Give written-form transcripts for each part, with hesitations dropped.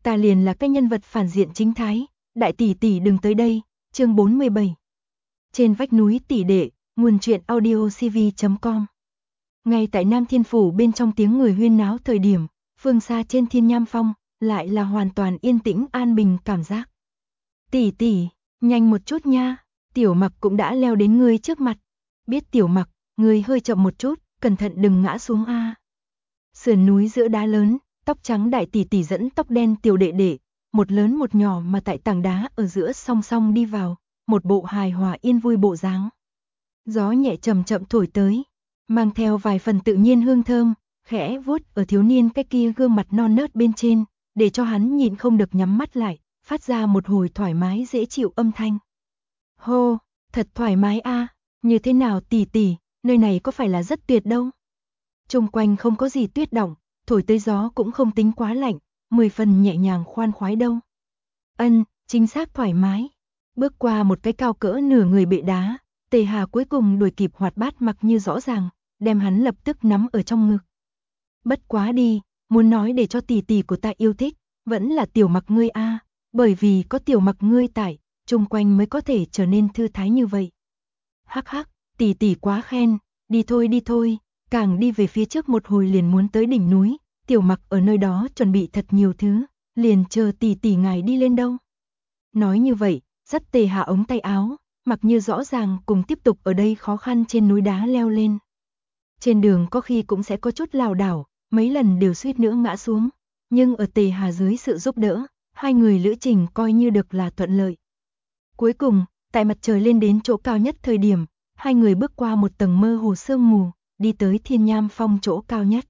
ta liền là cái nhân vật phản diện chính thái, đại tỷ tỷ đừng tới đây. Chương 47. Trên vách núi tỷ đệ, nguồn truyện audio cv.com. Ngay tại Nam Thiên Phủ bên trong tiếng người huyên náo thời điểm, phương xa trên Thiên Nham Phong, lại là hoàn toàn yên tĩnh an bình cảm giác. Tỷ tỷ, nhanh một chút nha, Tiểu Mặc cũng đã leo đến ngươi trước mặt. Biết Tiểu Mặc, ngươi hơi chậm một chút, cẩn thận đừng ngã xuống a. Sườn núi giữa đá lớn, tóc trắng đại tỷ tỷ dẫn tóc đen tiểu đệ đệ, một lớn một nhỏ mà tại tảng đá ở giữa song song đi vào, một bộ hài hòa yên vui bộ dáng. Gió nhẹ chậm chậm thổi tới, mang theo vài phần tự nhiên hương thơm, khẽ vuốt ở thiếu niên cái kia gương mặt non nớt bên trên, để cho hắn nhịn không được nhắm mắt lại, phát ra một hồi thoải mái dễ chịu âm thanh. Hô, thật thoải mái a, như thế nào tỷ tỷ, nơi này có phải là rất tuyệt đâu. Xung quanh không có gì tuyết động, thổi tới gió cũng không tính quá lạnh, 10 phần nhẹ nhàng khoan khoái đâu. Chính xác thoải mái. Bước qua một cái cao cỡ nửa người bệ đá, Tề Hà cuối cùng đuổi kịp hoạt bát Mặc Như rõ ràng, đem hắn lập tức nắm ở trong ngực. Bất quá đi, muốn nói để cho tỷ tỷ của ta yêu thích, vẫn là Tiểu Mặc ngươi a, bởi vì có Tiểu Mặc ngươi tại, xung quanh mới có thể trở nên thư thái như vậy. Hắc hắc, tỷ tỷ quá khen, đi thôi, càng đi về phía trước một hồi liền muốn tới đỉnh núi, Tiểu Mặc ở nơi đó chuẩn bị thật nhiều thứ, liền chờ tỷ tỷ ngài đi lên đâu. Nói như vậy, dắt Tề Hà ống tay áo, Mặc Như rõ ràng cùng tiếp tục ở đây khó khăn trên núi đá leo lên. Trên đường có khi cũng sẽ có chút lảo đảo, mấy lần đều suýt nữa ngã xuống, nhưng ở Tề Hà dưới sự giúp đỡ, hai người lữ trình coi như được là thuận lợi. Cuối cùng, tại mặt trời lên đến chỗ cao nhất thời điểm, hai người bước qua một tầng mơ hồ sương mù, đi tới Thiên Nham Phong chỗ cao nhất.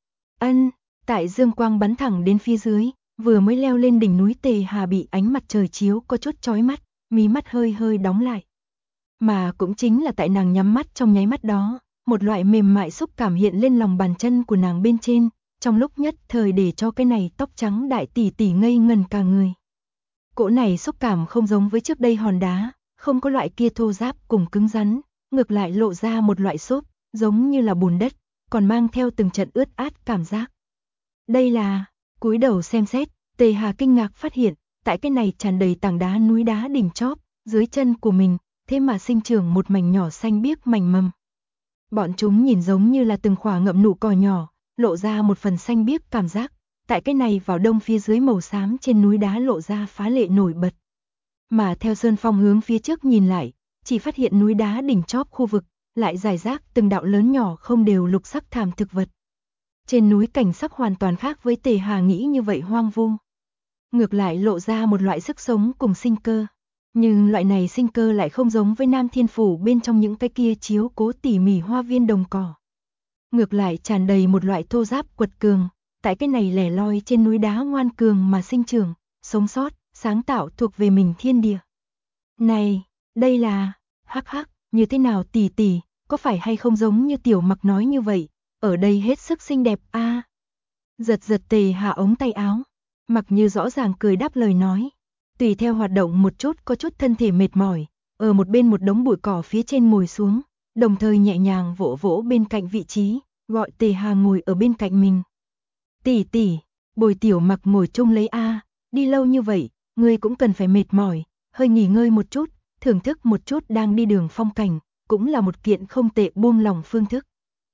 Tại dương quang bắn thẳng đến phía dưới, vừa mới leo lên đỉnh núi Tề Hà bị ánh mặt trời chiếu có chút chói mắt, mí mắt hơi hơi đóng lại. Mà cũng chính là tại nàng nhắm mắt trong nháy mắt đó, một loại mềm mại xúc cảm hiện lên lòng bàn chân của nàng bên trên, trong lúc nhất thời để cho cái này tóc trắng đại tỷ tỷ ngây ngần cả người. Cỗ này xúc cảm không giống với trước đây hòn đá, không có loại kia thô ráp cùng cứng rắn, ngược lại lộ ra một loại xốp, giống như là bùn đất, còn mang theo từng trận ướt át cảm giác. Đây là, cúi đầu xem xét, Tề Hà kinh ngạc phát hiện, tại cái này tràn đầy tảng đá núi đá đỉnh chóp, dưới chân của mình, thế mà sinh trưởng một mảnh nhỏ xanh biếc mảnh mầm. Bọn chúng nhìn giống như là từng khỏa ngậm nụ cỏ nhỏ, lộ ra một phần xanh biếc cảm giác, tại cái này vào đông phía dưới màu xám trên núi đá lộ ra phá lệ nổi bật. Mà theo sơn phong hướng phía trước nhìn lại, chỉ phát hiện núi đá đỉnh chóp khu vực, lại rải rác từng đạo lớn nhỏ không đều lục sắc thảm thực vật. Trên núi cảnh sắc hoàn toàn khác với Tề Hà nghĩ như vậy hoang vu. Ngược lại lộ ra một loại sức sống cùng sinh cơ. Nhưng loại này sinh cơ lại không giống với Nam Thiên Phủ bên trong những cái kia chiếu cố tỉ mỉ hoa viên đồng cỏ. Ngược lại tràn đầy một loại thô ráp quật cường, tại cái này lẻ loi trên núi đá ngoan cường mà sinh trưởng, sống sót, sáng tạo thuộc về mình thiên địa. Này, đây là, hắc hắc, như thế nào tỷ tỷ, có phải hay không giống như Tiểu Mặc nói như vậy, ở đây hết sức xinh đẹp a. Giật giật Tề Hà ống tay áo, Mặc Như rõ ràng cười đáp lời nói. Tùy theo hoạt động một chút có chút thân thể mệt mỏi, ở một bên một đống bụi cỏ phía trên ngồi xuống, đồng thời nhẹ nhàng vỗ vỗ bên cạnh vị trí, gọi Tề Hà ngồi ở bên cạnh mình. Tỷ tỷ, bồi Tiểu Mặc ngồi chung lấy a, đi lâu như vậy, ngươi cũng cần phải mệt mỏi, hơi nghỉ ngơi một chút, thưởng thức một chút đang đi đường phong cảnh, cũng là một kiện không tệ buông lòng phương thức.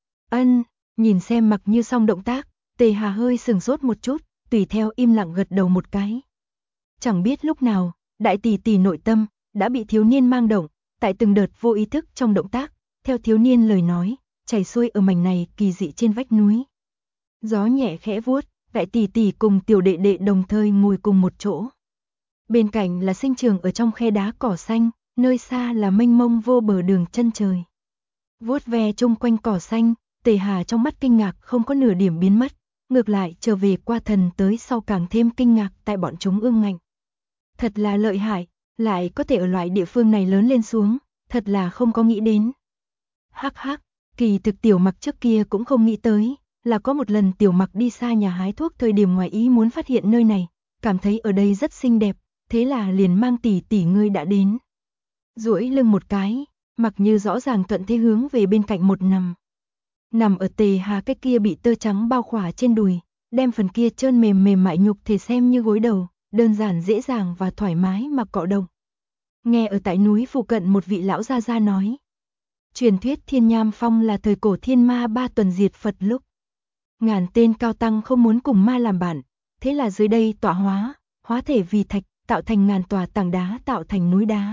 Nhìn xem Mặc Như xong động tác, Tề Hà hơi sừng sốt một chút, tùy theo im lặng gật đầu một cái. Chẳng biết lúc nào, đại tỷ tỷ nội tâm đã bị thiếu niên mang động, tại từng đợt vô ý thức trong động tác, theo thiếu niên lời nói, chảy xuôi ở mảnh này kỳ dị trên vách núi. Gió nhẹ khẽ vuốt, đại tỷ tỷ cùng tiểu đệ đệ đồng thời ngồi cùng một chỗ. Bên cạnh là sinh trường ở trong khe đá cỏ xanh, nơi xa là mênh mông vô bờ đường chân trời. Vuốt ve chung quanh cỏ xanh, Tề Hà trong mắt kinh ngạc không có nửa điểm biến mất, ngược lại trở về qua thần tới sau càng thêm kinh ngạc tại bọn chúng ương ngạnh. Thật là lợi hại, lại có thể ở loại địa phương này lớn lên xuống, thật là không có nghĩ đến. Hắc hắc, kỳ thực Tiểu Mặc trước kia cũng không nghĩ tới, là có một lần Tiểu Mặc đi xa nhà hái thuốc thời điểm ngoài ý muốn phát hiện nơi này, cảm thấy ở đây rất xinh đẹp, thế là liền mang tỷ tỷ ngươi đã đến. Duỗi lưng một cái, Mặc Như rõ ràng thuận thế hướng về bên cạnh một nằm. Nằm ở Tề Hà cái kia bị tơ trắng bao khỏa trên đùi, đem phần kia trơn mềm mềm mại nhục thể xem như gối đầu, đơn giản dễ dàng và thoải mái mà cọ động. Nghe ở tại núi phụ cận một vị lão gia gia nói, truyền thuyết Thiên Nham Phong là thời cổ thiên ma 3 tuần diệt Phật lúc. Ngàn tên cao tăng không muốn cùng ma làm bạn, thế là dưới đây tọa hóa thể vì thạch, tạo thành ngàn tòa tảng đá tạo thành núi đá.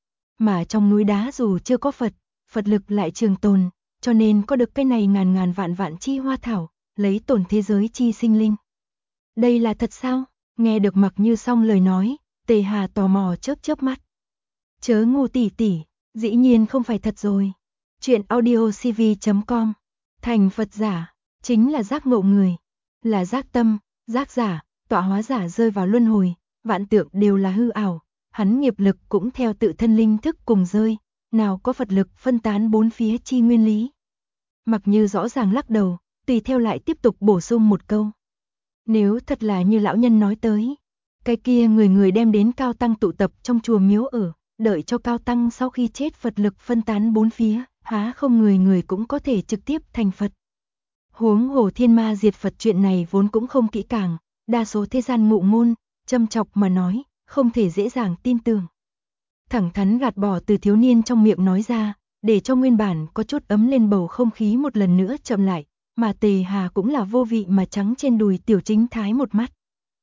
Mà trong núi đá dù chưa có Phật lực lại trường tồn, cho nên có được cái này ngàn ngàn vạn vạn chi hoa thảo, lấy tổn thế giới chi sinh linh. Đây là thật sao? Nghe được Mặc Như Song lời nói, Tề Hà tò mò chớp mắt. Chớ ngu tỷ tỷ, dĩ nhiên không phải thật rồi. Chuyện audiocv.com. Thành Phật giả, chính là giác ngộ người, là giác tâm, giác giả, tọa hóa giả rơi vào luân hồi, vạn tượng đều là hư ảo, hắn nghiệp lực cũng theo tự thân linh thức cùng rơi, nào có Phật lực phân tán bốn phía chi nguyên lý. Mặc Như rõ ràng lắc đầu, tùy theo lại tiếp tục bổ sung một câu. Nếu thật là như lão nhân nói tới, cái kia người đem đến cao tăng tụ tập trong chùa miếu ở, đợi cho cao tăng sau khi chết Phật lực phân tán bốn phía, há không người cũng có thể trực tiếp thành Phật. Huống hồ thiên ma diệt Phật chuyện này vốn cũng không kỹ càng, đa số thế gian ngụ ngôn, châm chọc mà nói, không thể dễ dàng tin tưởng. Thẳng thắn gạt bỏ từ thiếu niên trong miệng nói ra, để cho nguyên bản có chút ấm lên bầu không khí một lần nữa chậm lại, mà Tề Hà cũng là vô vị mà trắng trên đùi Tiểu Chính Thái một mắt.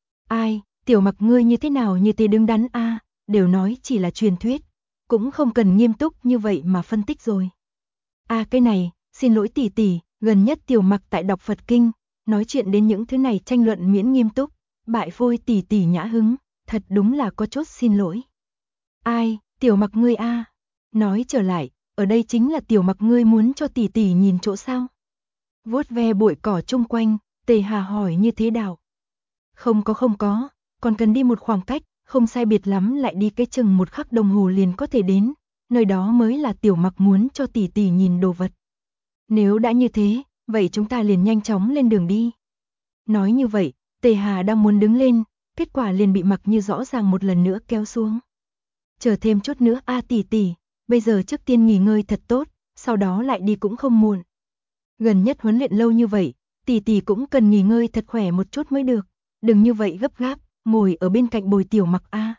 Ai, Tiểu Mặc ngươi như thế nào như thế đứng đắn a, đều nói chỉ là truyền thuyết, cũng không cần nghiêm túc như vậy mà phân tích rồi. Cái này, xin lỗi tỷ tỷ, gần nhất Tiểu Mặc tại đọc Phật kinh, nói chuyện đến những thứ này tranh luận miễn nghiêm túc, bại phôi tỷ tỷ nhã hứng, thật đúng là có chút xin lỗi. Ai, Tiểu Mặc ngươi a, nói trở lại, ở đây chính là Tiểu Mặc ngươi muốn cho tỷ tỷ nhìn chỗ sao? Vuốt ve bụi cỏ chung quanh, Tề Hà hỏi như thế đạo. Không có, còn cần đi một khoảng cách, không sai biệt lắm lại đi cái chừng một khắc đồng hồ liền có thể đến, nơi đó mới là Tiểu Mặc muốn cho tỷ tỷ nhìn đồ vật. Nếu đã như thế, vậy chúng ta liền nhanh chóng lên đường đi. Nói như vậy, Tề Hà đang muốn đứng lên, kết quả liền bị Mặc Như rõ ràng một lần nữa kéo xuống. Chờ thêm chút nữa tỷ tỷ, bây giờ trước tiên nghỉ ngơi thật tốt, sau đó lại đi cũng không muộn. Gần nhất huấn luyện lâu như vậy, tỷ tỷ cũng cần nghỉ ngơi thật khỏe một chút mới được, đừng như vậy gấp gáp, ngồi ở bên cạnh bồi Tiểu Mặc a.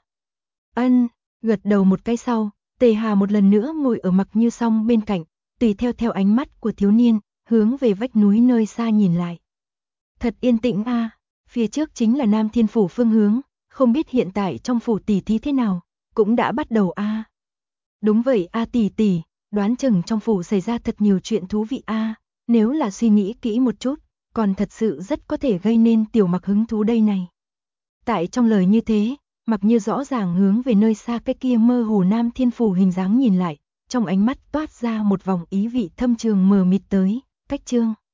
Ân, gật đầu một cái sau, Tề Hà một lần nữa ngồi ở Mặc Như Song bên cạnh, tùy theo ánh mắt của thiếu niên, hướng về vách núi nơi xa nhìn lại. Thật yên tĩnh a, phía trước chính là Nam Thiên phủ phương hướng, không biết hiện tại trong phủ tỷ thí thế nào, cũng đã bắt đầu a. Đúng vậy tỷ tỷ, đoán chừng trong phủ xảy ra thật nhiều chuyện thú vị a, nếu là suy nghĩ kỹ một chút, còn thật sự rất có thể gây nên Tiểu Mặc hứng thú đây này. Tại trong lời như thế, Mặc Như rõ ràng hướng về nơi xa cái kia mơ hồ Nam Thiên phủ hình dáng nhìn lại, trong ánh mắt toát ra một vòng ý vị thâm trường mờ mịt tới, cách chương.